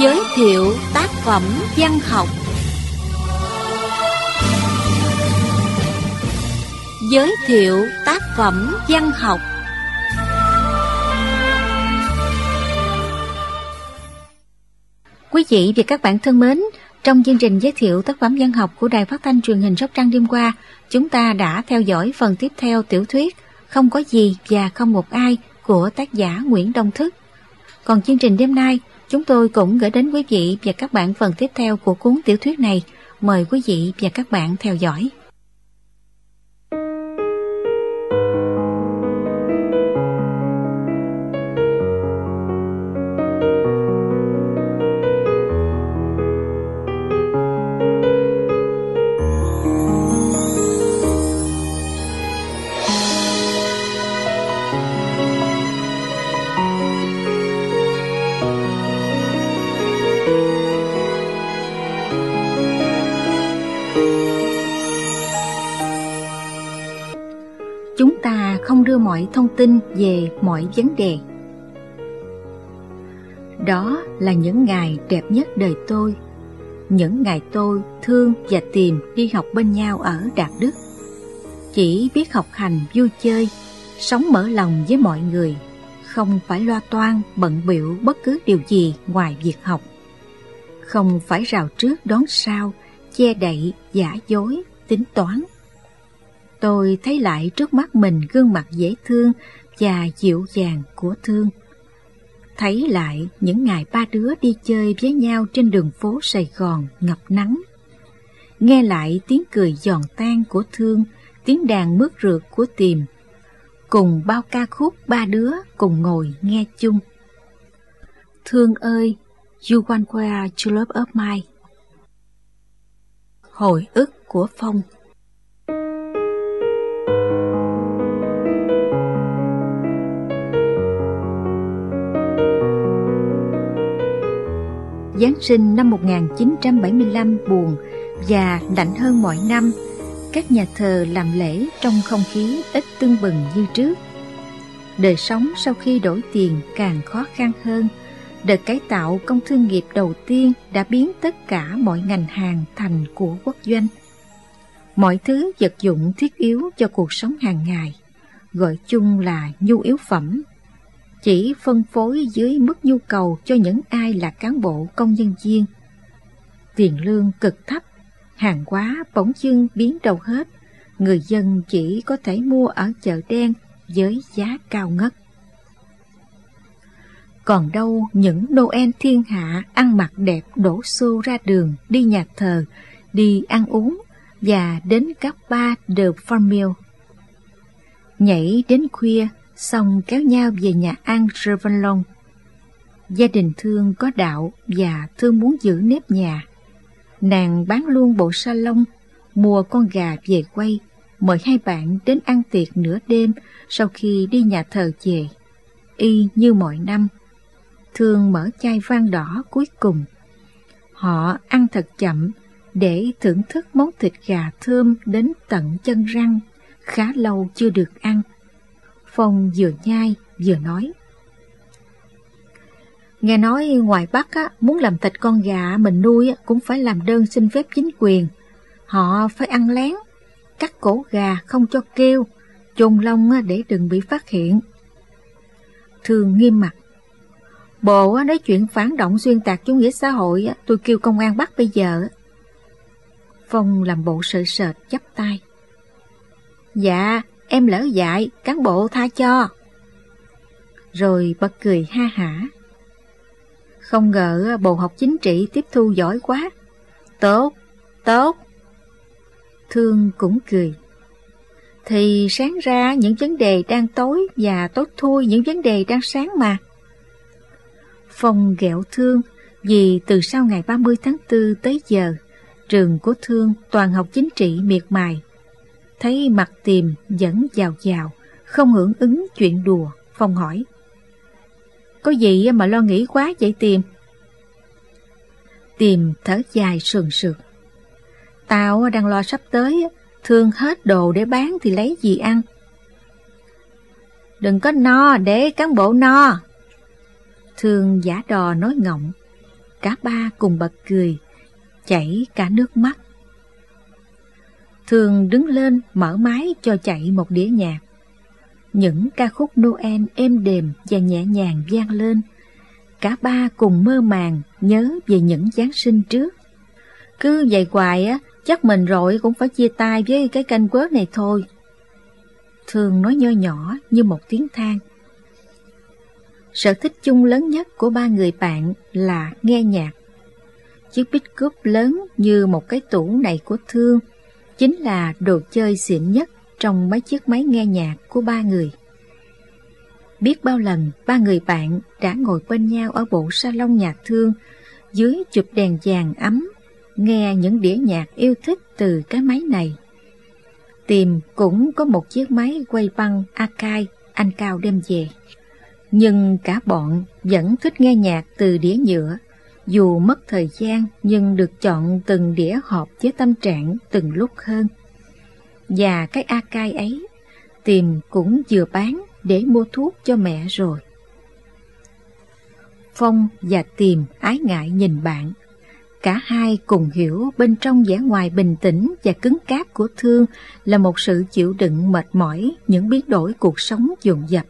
Giới thiệu tác phẩm văn học. Giới thiệu tác phẩm văn học. Quý vị và các bạn thân mến, trong chương trình giới thiệu tác phẩm văn học của Đài Phát thanh Truyền hình Sóc Trăng đêm qua, chúng ta đã theo dõi phần tiếp theo tiểu thuyết Không có gì và không một ai của tác giả Nguyễn Đông Thức. Còn chương trình đêm nay, chúng tôi cũng gửi đến quý vị và các bạn phần tiếp theo của cuốn tiểu thuyết này. Mời quý vị và các bạn theo dõi. Chúng ta không đưa mọi thông tin về mọi vấn đề. Đó là những ngày đẹp nhất đời tôi. Những ngày tôi, Thương và Tìm đi học bên nhau ở Đạt Đức. Chỉ biết học hành vui chơi, sống mở lòng với mọi người, không phải loa toan bận bịu bất cứ điều gì ngoài việc học. Không phải rào trước đón sau, che đậy, giả dối, tính toán. Tôi thấy lại trước mắt mình gương mặt dễ thương và dịu dàng của Thương. Thấy lại những ngày ba đứa đi chơi với nhau trên đường phố Sài Gòn ngập nắng. Nghe lại tiếng cười giòn tan của Thương, tiếng đàn mướt rượt của Tìm. Cùng bao ca khúc ba đứa cùng ngồi nghe chung. Thương ơi, you want where to love of mine. Hồi ức của Phong. Giáng sinh năm 1975 buồn và lạnh hơn mọi năm. Các nhà thờ làm lễ trong không khí ít tưng bừng như trước. Đời sống sau khi đổi tiền càng khó khăn hơn. Đợt cải tạo công thương nghiệp đầu tiên đã biến tất cả mọi ngành hàng thành của quốc doanh. Mọi thứ vật dụng thiết yếu cho cuộc sống hàng ngày, gọi chung là nhu yếu phẩm, chỉ phân phối dưới mức nhu cầu cho những ai là cán bộ công nhân viên. Tiền lương cực thấp, hàng hóa bỗng dưng biến đâu hết, người dân chỉ có thể mua ở chợ đen với giá cao ngất. Còn đâu những Noel thiên hạ ăn mặc đẹp đổ xô ra đường, đi nhà thờ, đi ăn uống và đến các bar de Formule. Nhảy đến khuya, xong kéo nhau về nhà ăn Revelon. Gia đình Thương có đạo và Thương muốn giữ nếp nhà. Nàng bán luôn bộ salon, mua con gà về quay, mời hai bạn đến ăn tiệc nửa đêm sau khi đi nhà thờ về. Y như mọi năm, Thương mở chai vang đỏ cuối cùng. Họ ăn thật chậm để thưởng thức món thịt gà thơm đến tận chân răng, khá lâu chưa được ăn. Phong vừa nhai vừa nói: Nghe nói ngoài Bắc muốn làm thịt con gà mình nuôi cũng phải làm đơn xin phép chính quyền. Họ phải ăn lén, cắt cổ gà không cho kêu, chôn lông để đừng bị phát hiện. Thương nghiêm mặt: Bộ nói chuyện phản động xuyên tạc chủ nghĩa xã hội, tôi kêu công an bắt bây giờ. Phong làm bộ sợ sệt chắp tay: Dạ, em lỡ dại, cán bộ tha cho. Rồi bật cười ha hả: Không ngờ bộ học chính trị tiếp thu giỏi quá. Tốt, tốt. Thương cũng cười: Thì sáng ra những vấn đề đang tối và tối thui những vấn đề đang sáng mà. Phong ghẹo Thương vì từ sau ngày 30 tháng 4 tới giờ, trường của Thương toàn học chính trị miệt mài. Thấy mặt Tìm vẫn giàu giàu, không hưởng ứng chuyện đùa, Phong hỏi: Có gì mà lo nghĩ quá vậy Tìm? Tìm thở dài sườn sượt: Tao đang lo sắp tới, Thương hết đồ để bán thì lấy gì ăn. Đừng có no để cán bộ no. Thương giả đò nói ngọng: cả ba cùng bật cười, chảy cả nước mắt. Thương đứng lên mở máy cho chạy một đĩa nhạc. Những ca khúc Noel êm đềm và nhẹ nhàng vang lên. Cả ba cùng mơ màng nhớ về những Giáng sinh trước. Cứ vậy hoài á, chắc mình rồi cũng phải chia tay với cái kênh Quớt này thôi. Thương nói nho nhỏ như một tiếng than. Sở thích chung lớn nhất của ba người bạn là nghe nhạc. Chiếc pickup lớn như một cái tủ này của Thương chính là đồ chơi xịn nhất trong mấy chiếc máy nghe nhạc của ba người. Biết bao lần ba người bạn đã ngồi bên nhau ở bộ salon nhà Thương, dưới chụp đèn vàng ấm, nghe những đĩa nhạc yêu thích từ cái máy này. Tìm cũng có một chiếc máy quay băng Akai anh Cao đem về. Nhưng cả bọn vẫn thích nghe nhạc từ đĩa nhựa, dù mất thời gian nhưng được chọn từng đĩa hợp với tâm trạng từng lúc hơn. Và cái Akai ấy, Tìm cũng vừa bán để mua thuốc cho mẹ rồi. Phong và Tìm ái ngại nhìn bạn. Cả hai cùng hiểu bên trong vẻ ngoài bình tĩnh và cứng cáp của Thương là một sự chịu đựng mệt mỏi những biến đổi cuộc sống dồn dập.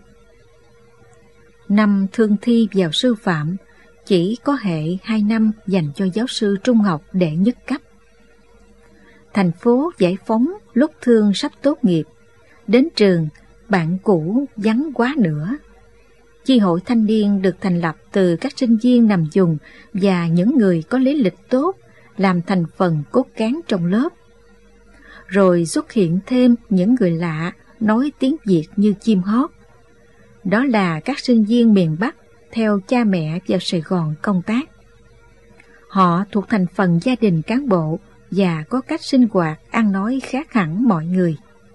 Năm Thương thi vào sư phạm, chỉ có hệ 2 năm dành cho giáo sư trung học đệ nhất cấp. Thành phố giải phóng lúc Thương sắp tốt nghiệp. Đến trường, bạn cũ vắng quá nữa. Chi hội thanh niên được thành lập từ các sinh viên nằm vùng và những người có lý lịch tốt làm thành phần cốt cán trong lớp. Rồi xuất hiện thêm những người lạ nói tiếng Việt như chim hót. Đó là các sinh viên miền Bắc theo cha mẹ vào Sài Gòn công tác. Họ thuộc thành phần gia đình cán bộ và có cách sinh hoạt ăn nói khác hẳn mọi người.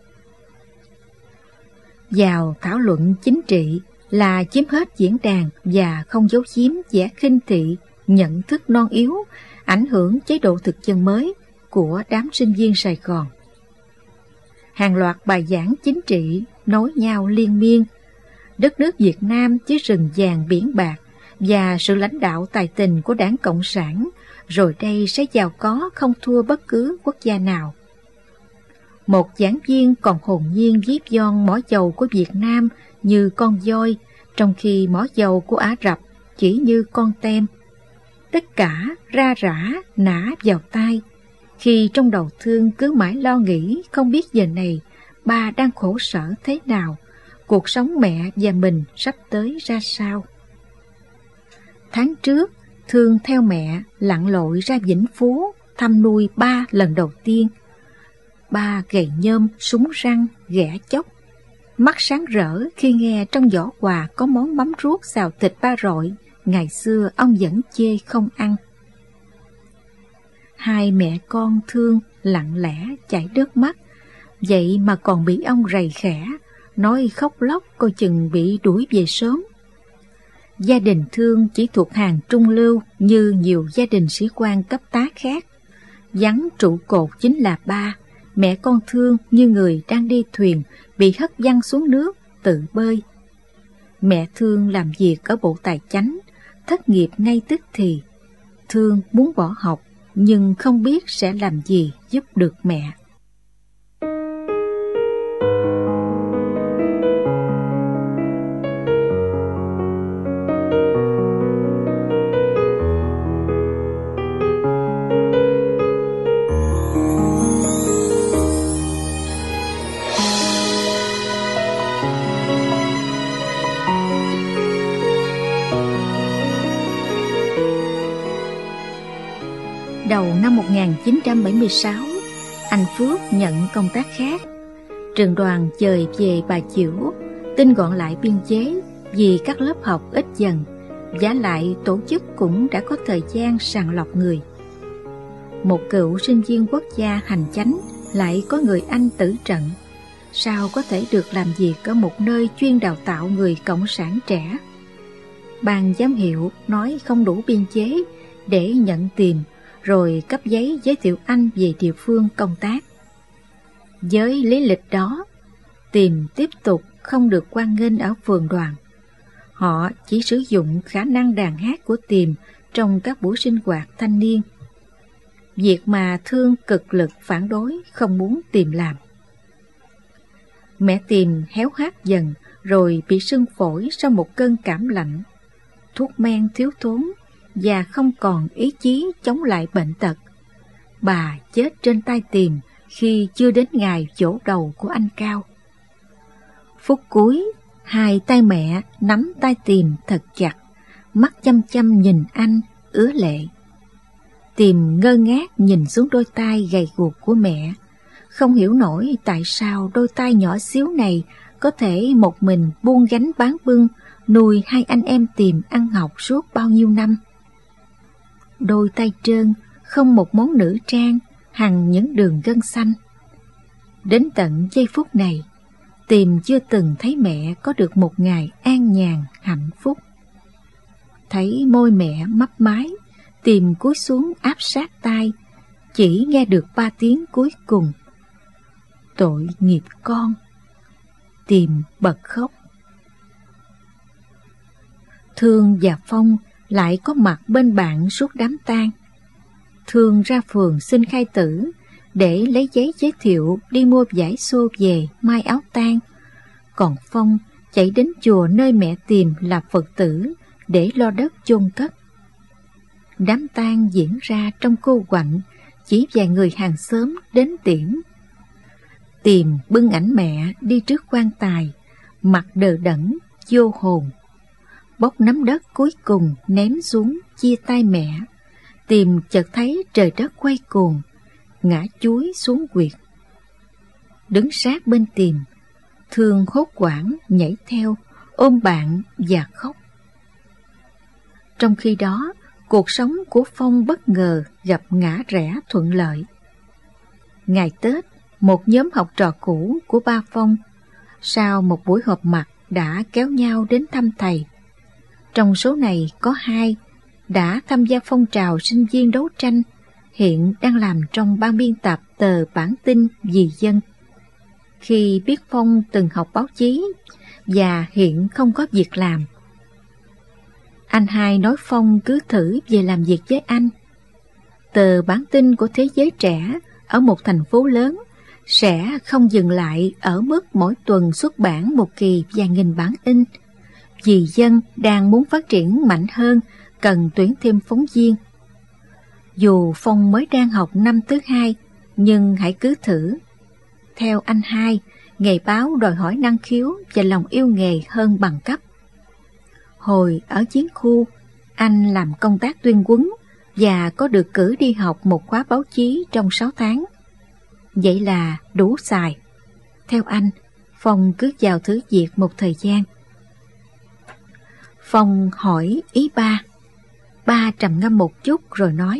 Vào thảo luận chính trị là chiếm hết diễn đàn và không giấu giếm vẻ khinh thị, nhận thức non yếu, ảnh hưởng chế độ thực dân mới của đám sinh viên Sài Gòn. Hàng loạt bài giảng chính trị nối nhau liên miên. Đất nước Việt Nam với rừng vàng biển bạc và sự lãnh đạo tài tình của Đảng Cộng sản, rồi đây sẽ giàu có không thua bất cứ quốc gia nào. Một giảng viên còn hồn nhiên ví von mỏ dầu của Việt Nam như con voi, trong khi mỏ dầu của Ả Rập chỉ như con tem. Tất cả ra rã nã vào tai, khi trong đầu Thương cứ mãi lo nghĩ không biết giờ này ba đang khổ sở thế nào, cuộc sống mẹ và mình sắp tới ra sao. Tháng trước, Thương theo mẹ lặn lội ra Vĩnh Phú thăm nuôi ba lần đầu tiên. Ba gầy nhôm, súng răng, ghẻ chóc, mắt sáng rỡ khi nghe trong giỏ quà có món mắm ruốc xào thịt ba rọi ngày xưa ông vẫn chê không ăn. Hai mẹ con Thương lặng lẽ chảy nước mắt, vậy mà còn bị ông rầy khẽ, nói khóc lóc coi chừng bị đuổi về sớm. Gia đình Thương chỉ thuộc hàng trung lưu như nhiều gia đình sĩ quan cấp tá khác. Vắng trụ cột chính là ba, mẹ con Thương như người đang đi thuyền bị hất văng xuống nước tự bơi. Mẹ Thương làm việc ở Bộ Tài chánh, thất nghiệp ngay tức thì. Thương muốn bỏ học nhưng không biết sẽ làm gì giúp được mẹ. Đầu năm 1976, anh Phước nhận công tác khác. Trường đoàn dời về Bà Chiểu, tinh gọn lại biên chế vì các lớp học ít dần, vả lại tổ chức cũng đã có thời gian sàng lọc người. Một cựu sinh viên quốc gia hành chánh lại có người anh tử trận, sao có thể được làm việc ở một nơi chuyên đào tạo người cộng sản trẻ. Ban giám hiệu nói không đủ biên chế để nhận Tìm, rồi cấp giấy giới thiệu anh về địa phương công tác. Với lý lịch đó, Tìm tiếp tục không được hoan nghênh ở phường đoàn. Họ chỉ sử dụng khả năng đàn hát của Tìm trong các buổi sinh hoạt thanh niên. Việc mà Thương cực lực phản đối, không muốn Tìm làm. Mẹ Tìm héo hắt dần rồi bị sưng phổi sau một cơn cảm lạnh. Thuốc men thiếu thốn và không còn ý chí chống lại bệnh tật. Bà chết trên tay Tìm khi chưa đến ngày giỗ đầu của anh Cao. Phút cuối, hai tay mẹ nắm tay Tìm thật chặt, mắt chăm chăm nhìn anh, ứa lệ. Tìm ngơ ngác nhìn xuống đôi tay gầy guộc của mẹ, không hiểu nổi tại sao đôi tay nhỏ xíu này có thể một mình buông gánh bán bưng, nuôi hai anh em Tìm ăn học suốt bao nhiêu năm. Đôi tay trơn, không một món nữ trang, hằn những đường gân xanh. Đến tận giây phút này, Tìm chưa từng thấy mẹ có được một ngày an nhàn, hạnh phúc. Thấy môi mẹ mấp mái, Tìm cúi xuống áp sát tai, chỉ nghe được 3 tiếng cuối cùng. Tội nghiệp con. Tìm bật khóc. Thương và Phong lại có mặt bên bạn suốt đám tang. Thương ra phường xin khai tử để lấy giấy giới thiệu đi mua vải xô về may áo tang. Còn Phong chạy đến chùa nơi mẹ Tìm là Phật tử để lo đất chôn cất. Đám tang diễn ra trong cô quạnh, chỉ vài người hàng xóm đến tiễn. Tìm bưng ảnh mẹ đi trước quan tài, mặt đờ đẫn, vô hồn. Bốc nắm đất cuối cùng ném xuống chia tay mẹ. Tìm chợt thấy trời đất quay cuồng, ngã chúi xuống quyệt. Đứng sát bên Tìm, Thương hốt hoảng nhảy theo, ôm bạn và khóc. Trong khi đó, cuộc sống của Phong bất ngờ gặp ngã rẽ thuận lợi. Ngày Tết, một nhóm học trò cũ của ba Phong, sau một buổi họp mặt đã kéo nhau đến thăm thầy. Trong số này có 2 đã tham gia phong trào sinh viên đấu tranh, hiện đang làm trong ban biên tập tờ Bản tin Vì Dân. Khi biết Phong từng học báo chí và hiện không có việc làm, anh hai nói Phong cứ thử về làm việc với anh. Tờ Bản tin của thế giới trẻ ở một thành phố lớn sẽ không dừng lại ở mức mỗi tuần xuất bản một kỳ vài nghìn bản in. Vì Dân đang muốn phát triển mạnh hơn, cần tuyển thêm phóng viên. Dù Phong mới đang học năm thứ 2, nhưng hãy cứ thử. Theo anh hai, nghề báo đòi hỏi năng khiếu và lòng yêu nghề hơn bằng cấp. Hồi ở chiến khu, anh làm công tác tuyên huấn và có được cử đi học một khóa báo chí trong 6 tháng. Vậy là đủ xài. Theo anh, Phong cứ vào thử việc một thời gian. Phong hỏi ý ba. Ba trầm ngâm một chút rồi nói: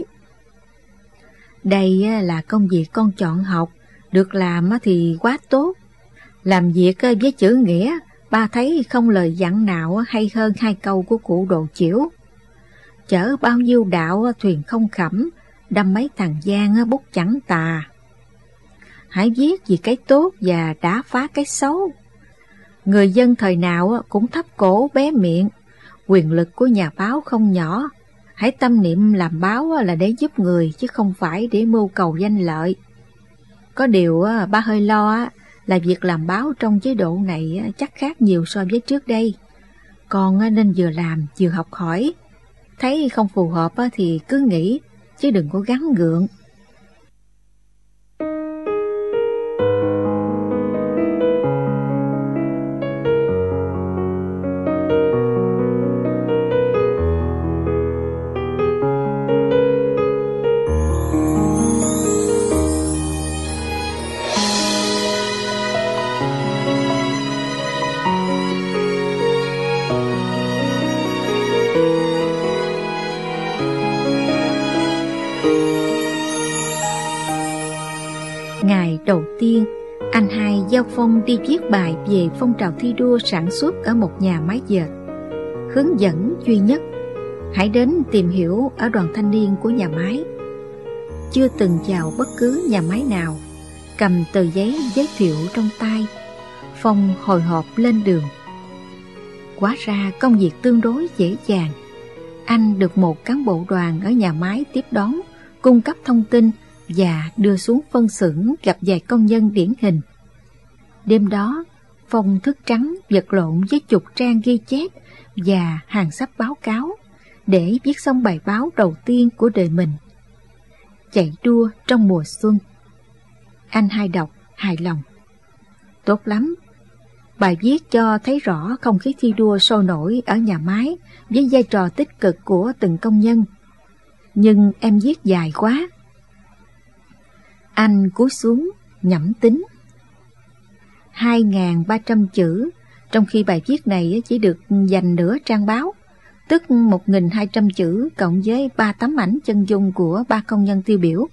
đây là công việc con chọn học, được làm thì quá tốt. Làm việc với chữ nghĩa, ba thấy không lời dặn nào hay hơn 2 câu của cụ Đồ Chiểu. Chở bao nhiêu đạo thuyền không khẩm, đâm mấy thằng gian bút chẳng tà. Hãy viết vì cái tốt và đã phá cái xấu. Người dân thời nào cũng thấp cổ bé miệng, quyền lực của nhà báo không nhỏ. Hãy tâm niệm làm báo là để giúp người chứ không phải để mưu cầu danh lợi. Có điều ba hơi lo là việc làm báo trong chế độ này chắc khác nhiều so với trước đây. Con nên vừa làm vừa học hỏi. Thấy không phù hợp thì cứ nghỉ, chứ đừng có gắng gượng. Ngày đầu tiên, anh hai giao Phong đi viết bài về phong trào thi đua sản xuất ở một nhà máy dệt. Hướng dẫn duy nhất: hãy đến tìm hiểu ở đoàn thanh niên của nhà máy. Chưa từng vào bất cứ nhà máy nào, cầm tờ giấy giới thiệu trong tay, Phong hồi hộp lên đường. Hóa ra công việc tương đối dễ dàng. anh được một cán bộ đoàn ở nhà máy tiếp đón, cung cấp thông tin và đưa xuống phân xưởng gặp vài công nhân điển hình. Đêm đó, Phong thức trắng vật lộn với chục trang ghi chép và hàng sắp báo cáo để viết xong bài báo đầu tiên của đời mình. Chạy đua trong mùa xuân. Anh Hai đọc hài lòng. Tốt lắm. Bài viết cho thấy rõ không khí thi đua sôi nổi ở nhà máy với vai trò tích cực của từng công nhân. Nhưng em viết dài quá. Anh cúi xuống nhẩm tính. 2.300 chữ, trong khi bài viết này chỉ được dành nửa trang báo, tức 1.200 chữ cộng với 3 tấm ảnh chân dung của 3 công nhân tiêu biểu.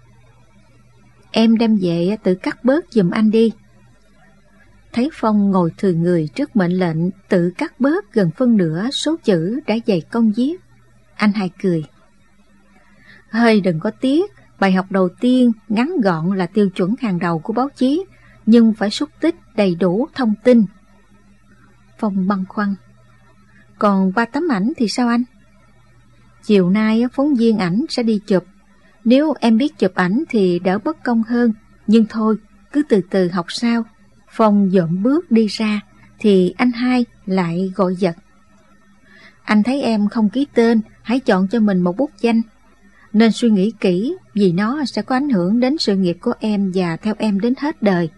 Em đem về tự cắt bớt giùm anh đi. Thấy Phong ngồi thừ người trước mệnh lệnh tự cắt bớt gần phân nửa số chữ đã dày công viết, anh Hai cười. Hơi đừng có tiếc, bài học đầu tiên ngắn gọn là tiêu chuẩn hàng đầu của báo chí, nhưng phải xúc tích đầy đủ thông tin. Phong băn khoăn. Còn 3 tấm ảnh thì sao anh? Chiều nay phóng viên ảnh sẽ đi chụp. Nếu em biết chụp ảnh thì đỡ bất công hơn, nhưng thôi, cứ từ từ học sao. Phong dộm bước đi ra thì anh Hai lại gọi giật. Anh thấy em không ký tên, hãy chọn cho mình một bút danh. Nên suy nghĩ kỹ vì nó sẽ có ảnh hưởng đến sự nghiệp của em và theo em đến hết đời.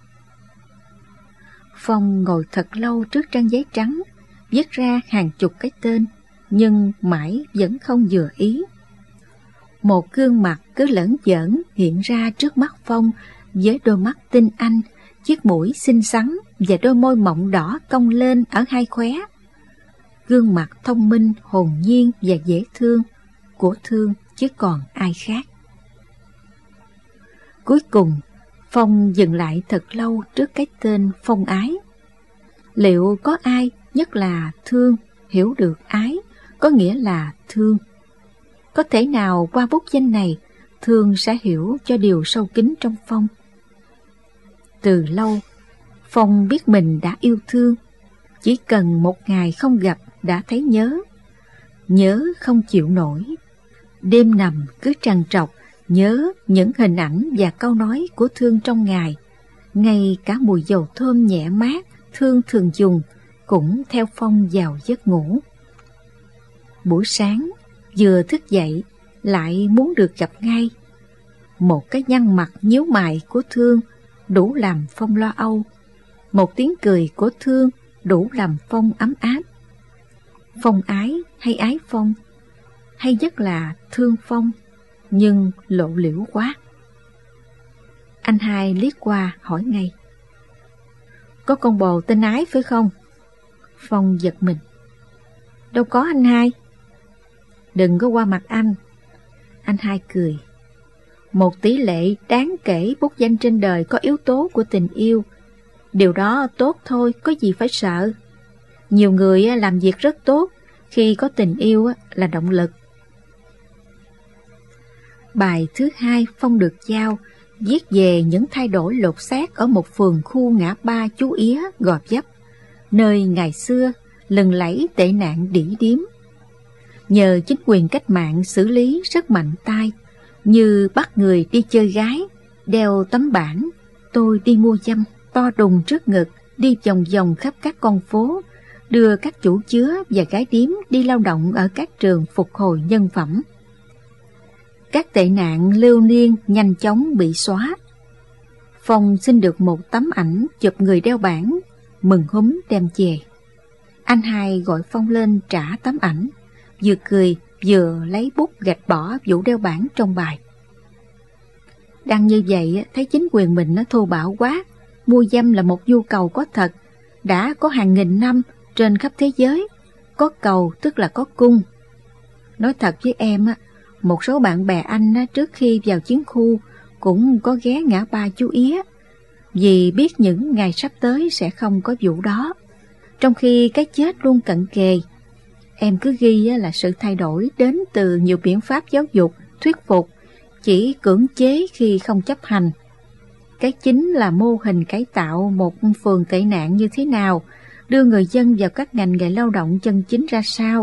Phong ngồi thật lâu trước trang giấy trắng, viết ra hàng chục cái tên, nhưng mãi vẫn không vừa ý. Một gương mặt cứ lởn vởn hiện ra trước mắt Phong với đôi mắt tinh anh, chiếc mũi xinh xắn và đôi môi mọng đỏ cong lên ở hai khóe. Gương mặt thông minh, hồn nhiên và dễ thương của Thương chứ còn ai khác. Cuối cùng, Phong dừng lại thật lâu trước cái tên Phong Ái. Liệu có ai, nhất là Thương, hiểu được ái, có nghĩa là thương? Có thể nào qua bút danh này, Thương sẽ hiểu cho điều sâu kín trong Phong? Từ lâu, Phong biết mình đã yêu Thương. Chỉ cần một ngày không gặp đã thấy nhớ. Nhớ không chịu nổi. Đêm nằm cứ trằn trọc nhớ những hình ảnh và câu nói của Thương trong ngày. Ngay cả mùi dầu thơm nhẹ mát Thương thường dùng cũng theo Phong vào giấc ngủ. Buổi sáng vừa thức dậy lại muốn được gặp ngay. Một cái nhăn mặt nhíu mày của Thương đủ làm Phong lo âu. Một tiếng cười của Thương đủ làm Phong ấm áp. Phong ái hay ái Phong, hay nhất là thương Phong, nhưng lộ liễu quá. Anh Hai liếc qua hỏi ngay. Có con bồ tên Ái phải không? Phong giật mình. Đâu có anh Hai. Đừng có qua mặt anh. Anh Hai cười. Một tỷ lệ đáng kể bút danh trên đời có yếu tố của tình yêu. Điều đó tốt thôi, có gì phải sợ. Nhiều người làm việc rất tốt, khi có tình yêu là động lực. Bài thứ hai Phong được giao viết về những thay đổi lột xác ở một phường khu ngã ba Chú Ía, Gò Vấp, nơi ngày xưa lừng lẫy tệ nạn đỉ điếm. Nhờ chính quyền cách mạng xử lý rất mạnh tay, như bắt người đi chơi gái, đeo tấm bảng "Tôi đi mua dâm" to đùng trước ngực, đi vòng vòng khắp các con phố, đưa các chủ chứa và gái điếm đi lao động ở các trường phục hồi nhân phẩm. Các tệ nạn lưu niên nhanh chóng bị xóa. Phong xin được một tấm ảnh chụp người đeo bảng, mừng húm đem về. Anh Hai gọi Phong lên trả tấm ảnh, vừa cười vừa lấy bút gạch bỏ vụ đeo bảng trong bài. Đang như vậy thấy chính quyền mình nó thô bạo quá. Mua dâm là một nhu cầu có thật, đã có hàng nghìn năm trên khắp thế giới. Có cầu tức là có cung. Nói thật với em, một số bạn bè anh trước khi vào chiến khu cũng có ghé ngã ba Chú Ía, vì biết những ngày sắp tới sẽ không có vụ đó, trong khi cái chết luôn cận kề. Em cứ ghi là sự thay đổi đến từ nhiều biện pháp giáo dục, thuyết phục, chỉ cưỡng chế khi không chấp hành. Cái chính là mô hình cải tạo một phường tệ nạn như thế nào, đưa người dân vào các ngành nghề lao động chân chính ra sao,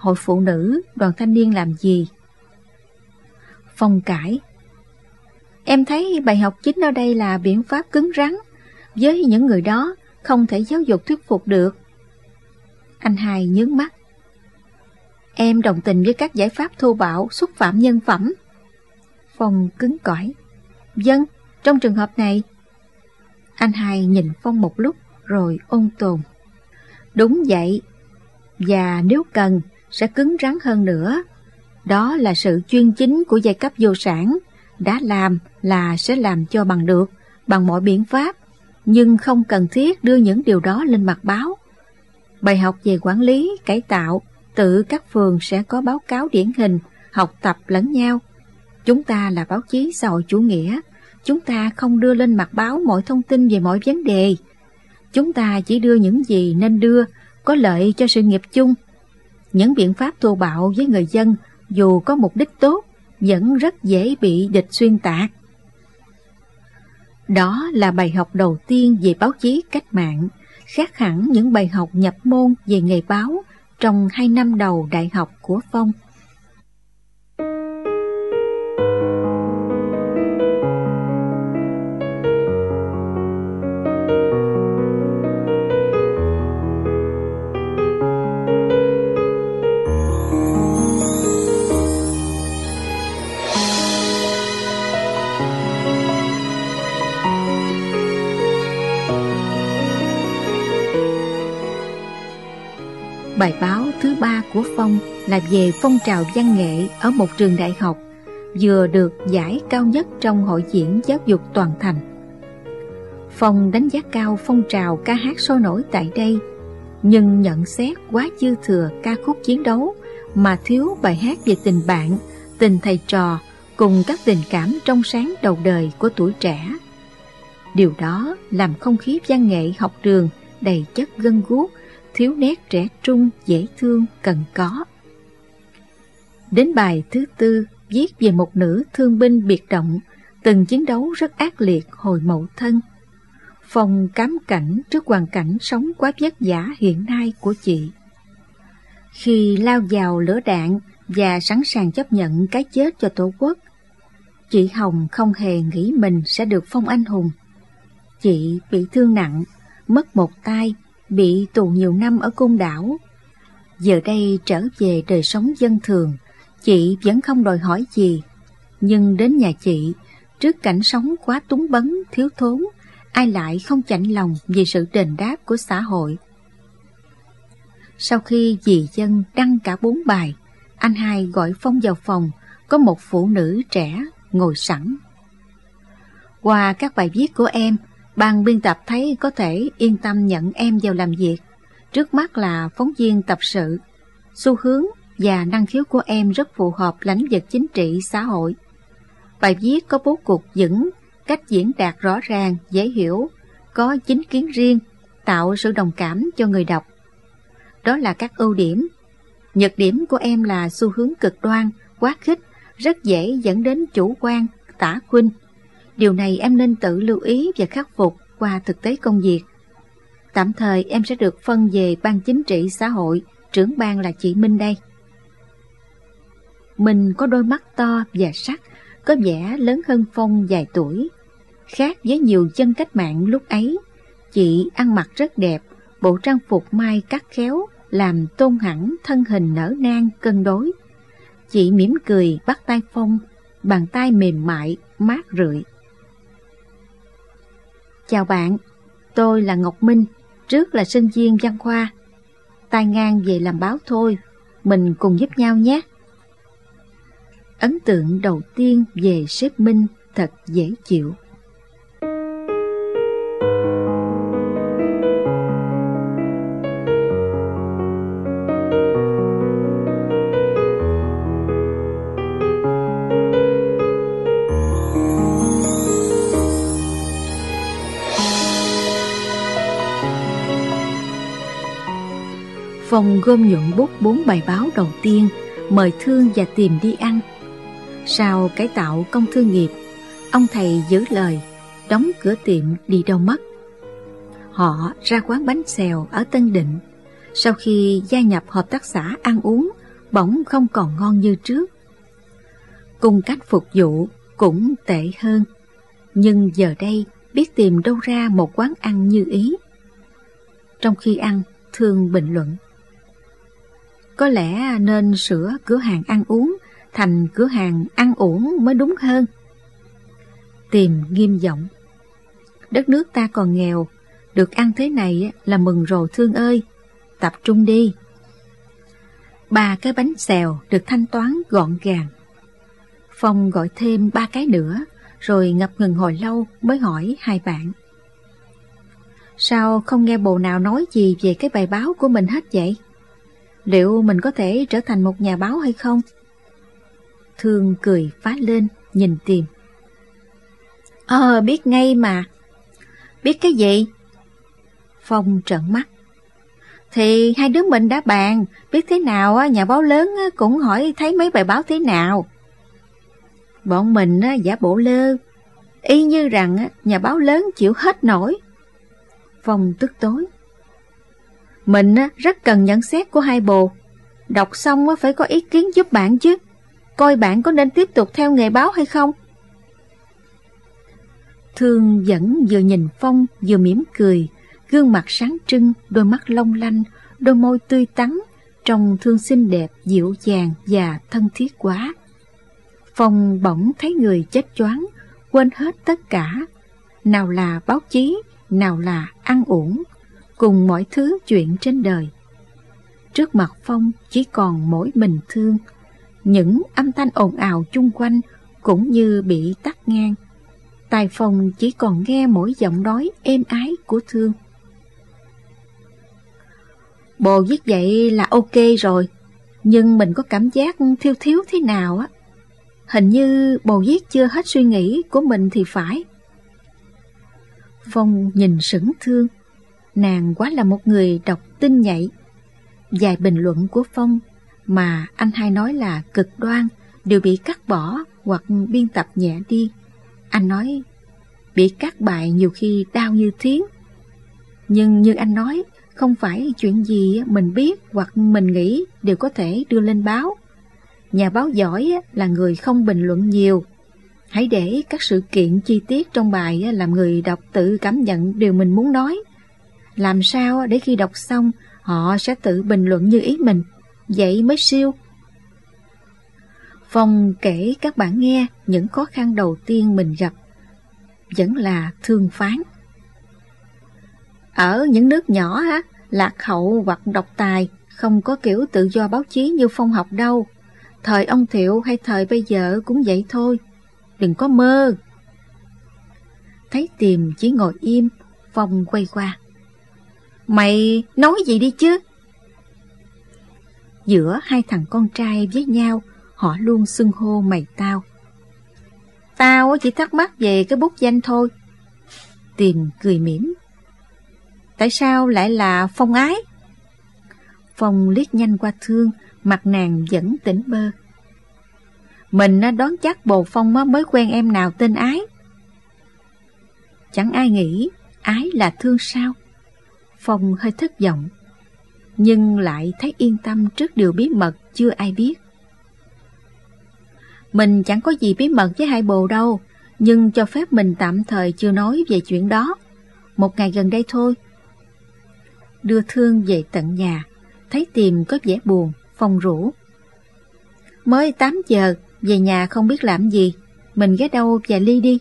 hội phụ nữ, đoàn thanh niên làm gì? Phong cãi: Em thấy bài học chính ở đây là biện pháp cứng rắn. Với những người đó không thể giáo dục thuyết phục được. Anh hai nhướng mắt: Em đồng tình với các giải pháp thô bạo, xúc phạm nhân phẩm. Phong cứng cỏi: Vâng, trong trường hợp này. Anh hai nhìn Phong một lúc rồi ôn tồn: Đúng vậy, và nếu cần sẽ cứng rắn hơn nữa. Đó là sự chuyên chính của giai cấp vô sản. Đã làm là sẽ làm cho bằng được, bằng mọi biện pháp, nhưng không cần thiết đưa những điều đó lên mặt báo. Bài học về quản lý, cải tạo, tự các phường sẽ có báo cáo điển hình, học tập lẫn nhau. Chúng ta là báo chí xã hội chủ nghĩa, chúng ta không đưa lên mặt báo mọi thông tin về mọi vấn đề. Chúng ta chỉ đưa những gì nên đưa, có lợi cho sự nghiệp chung. Những biện pháp thô bạo với người dân, dù có mục đích tốt, vẫn rất dễ bị địch xuyên tạc. Đó là bài học đầu tiên về báo chí cách mạng, khác hẳn những bài học nhập môn về nghề báo trong 2 năm đầu đại học của Phong. Bài báo thứ 3 của Phong là về phong trào văn nghệ ở một trường đại học, vừa được giải cao nhất trong hội diễn giáo dục toàn thành. Phong đánh giá cao phong trào ca hát sôi nổi tại đây, nhưng nhận xét quá dư thừa ca khúc chiến đấu mà thiếu bài hát về tình bạn, tình thầy trò cùng các tình cảm trong sáng đầu đời của tuổi trẻ. Điều đó làm không khí văn nghệ học trường đầy chất gân guốc, thiếu nét trẻ trung, dễ thương, cần có. Đến bài thứ 4 viết về một nữ thương binh biệt động, từng chiến đấu rất ác liệt hồi Mậu Thân. Phong cám cảnh trước hoàn cảnh sống quá vất vả hiện nay của chị. Khi lao vào lửa đạn và sẵn sàng chấp nhận cái chết cho Tổ quốc, chị Hồng không hề nghĩ mình sẽ được phong anh hùng. Chị bị thương nặng, mất một tay, bị tù nhiều năm ở Côn Đảo. Giờ đây trở về đời sống dân thường, chị vẫn không đòi hỏi gì. Nhưng đến nhà chị, trước cảnh sống quá túng bấn, thiếu thốn, ai lại không chạnh lòng vì sự đền đáp của xã hội. Sau khi dì Dân đăng cả 4 bài, anh hai gọi Phong vào phòng, có một phụ nữ trẻ ngồi sẵn. Qua các bài viết của em, ban biên tập thấy có thể yên tâm nhận em vào làm việc. Trước mắt là phóng viên tập sự. Xu hướng và năng khiếu của em rất phù hợp lĩnh vực chính trị xã hội. Bài viết có bố cục vững, cách diễn đạt rõ ràng, dễ hiểu, có chính kiến riêng, tạo sự đồng cảm cho người đọc. Đó là các ưu điểm. Nhược điểm của em là xu hướng cực đoan, quá khích, rất dễ dẫn đến chủ quan, tả khuynh. Điều này em nên tự lưu ý và khắc phục qua thực tế công việc. Tạm thời em sẽ được phân về ban chính trị xã hội, trưởng ban là chị Minh đây. Minh có đôi mắt to và sắc, có vẻ lớn hơn Phong vài tuổi. Khác với nhiều dân cách mạng lúc ấy, chị ăn mặc rất đẹp, bộ trang phục may cắt khéo, làm tôn hẳn thân hình nở nang cân đối. Chị mỉm cười bắt tay Phong, bàn tay mềm mại, mát rượi. Chào bạn, tôi là Ngọc Minh, trước là sinh viên văn khoa. Tai ngang về làm báo thôi, mình cùng giúp nhau nhé. Ấn tượng đầu tiên về sếp Minh thật dễ chịu. Phong gom nhuận bút 4 bài báo đầu tiên, mời thương và tìm đi ăn. Sau cải tạo công thương nghiệp, ông thầy giữ lời, đóng cửa tiệm đi đâu mất. Họ ra quán bánh xèo ở Tân Định. Sau khi gia nhập hợp tác xã ăn uống, bỗng không còn ngon như trước. Cung cách phục vụ cũng tệ hơn, nhưng giờ đây biết tìm đâu ra một quán ăn như ý. Trong khi ăn, Thương bình luận: có lẽ nên sửa cửa hàng ăn uống thành cửa hàng ăn uổng mới đúng hơn. Tìm nghiêm giọng: đất nước ta còn nghèo, được ăn thế này là mừng rồi Thương ơi, tập trung đi. 3 cái bánh xèo được thanh toán gọn gàng. Phong gọi thêm 3 cái nữa, rồi ngập ngừng hồi lâu mới hỏi hai bạn: sao không nghe bồ nào nói gì về cái bài báo của mình hết vậy? Liệu mình có thể trở thành một nhà báo hay không? Thương cười phá lên, nhìn Tìm: biết ngay mà. Biết cái gì? Phong trợn mắt: thì hai đứa mình đã bàn, biết thế nào nhà báo lớn cũng hỏi thấy mấy bài báo thế nào. Bọn mình giả bộ lơ, y như rằng nhà báo lớn chịu hết nổi. Phong tức tối: mình rất cần nhận xét của hai bồ. Đọc xong phải có ý kiến giúp bạn chứ. Coi bạn có nên tiếp tục theo nghề báo hay không? Thương vẫn vừa nhìn Phong vừa mỉm cười, gương mặt sáng trưng, đôi mắt long lanh, đôi môi tươi tắn, trông Thương xinh đẹp, dịu dàng và thân thiết quá. Phong bỗng thấy người chết choáng, quên hết tất cả. Nào là báo chí, nào là ăn uổng, cùng mọi thứ chuyện trên đời. Trước mặt Phong chỉ còn mỗi mình Thương. Những âm thanh ồn ào chung quanh cũng như bị tắt ngang. Tai Phong chỉ còn nghe mỗi giọng nói êm ái của Thương. Bồ viết vậy là ok rồi, nhưng mình có cảm giác thiếu thiếu thế nào á. Hình như bồ viết chưa hết suy nghĩ của mình thì phải. Phong nhìn sững Thương. Nàng quá là một người đọc tinh nhạy. Vài bình luận của Phong mà anh hai nói là cực đoan đều bị cắt bỏ hoặc biên tập nhẹ đi. Anh nói bị cắt bài nhiều khi đau như thiến. Nhưng như anh nói, không phải chuyện gì mình biết hoặc mình nghĩ đều có thể đưa lên báo. Nhà báo giỏi là người không bình luận nhiều. Hãy để các sự kiện chi tiết trong bài làm người đọc tự cảm nhận điều mình muốn nói. Làm sao để khi đọc xong họ sẽ tự bình luận như ý mình. Vậy mới siêu. Phong kể các bạn nghe những khó khăn đầu tiên mình gặp. Vẫn là Thương phán: ở những nước nhỏ lạc hậu hoặc độc tài, không có kiểu tự do báo chí như Phong học đâu. Thời ông Thiệu hay thời bây giờ cũng vậy thôi. Đừng có mơ. Thấy Tìm chỉ ngồi im, Phong quay qua: mày nói gì đi chứ? Giữa hai thằng con trai với nhau, họ luôn xưng hô mày tao. Tao chỉ thắc mắc về cái bút danh thôi. Tìm cười mỉm: tại sao lại là Phong Ái? Phong liếc nhanh qua Thương, mặt nàng vẫn tỉnh bơ. Mình đoán chắc bồ Phong mới quen em nào tên Ái. Chẳng ai nghĩ Ái là Thương sao? Phong hơi thất vọng, nhưng lại thấy yên tâm trước điều bí mật chưa ai biết. Mình chẳng có gì bí mật với hai bồ đâu, nhưng cho phép mình tạm thời chưa nói về chuyện đó. Một ngày gần đây thôi. Đưa Thương về tận nhà, thấy Tìm có vẻ buồn, Phong rủ: mới 8 giờ, về nhà không biết làm gì, mình ghé đâu vài ly đi.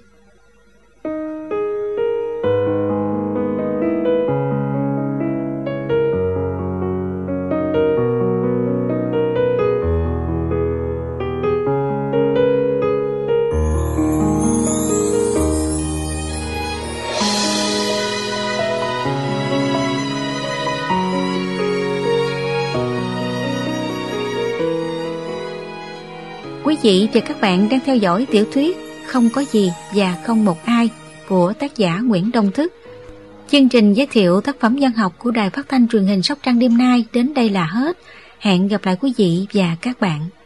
Quý vị và các bạn đang theo dõi tiểu thuyết Không có gì và không một ai của tác giả Nguyễn Đông Thức. Chương trình giới thiệu tác phẩm văn học của Đài Phát thanh Truyền hình Sóc Trăng đêm nay đến đây là hết. Hẹn gặp lại quý vị và các bạn.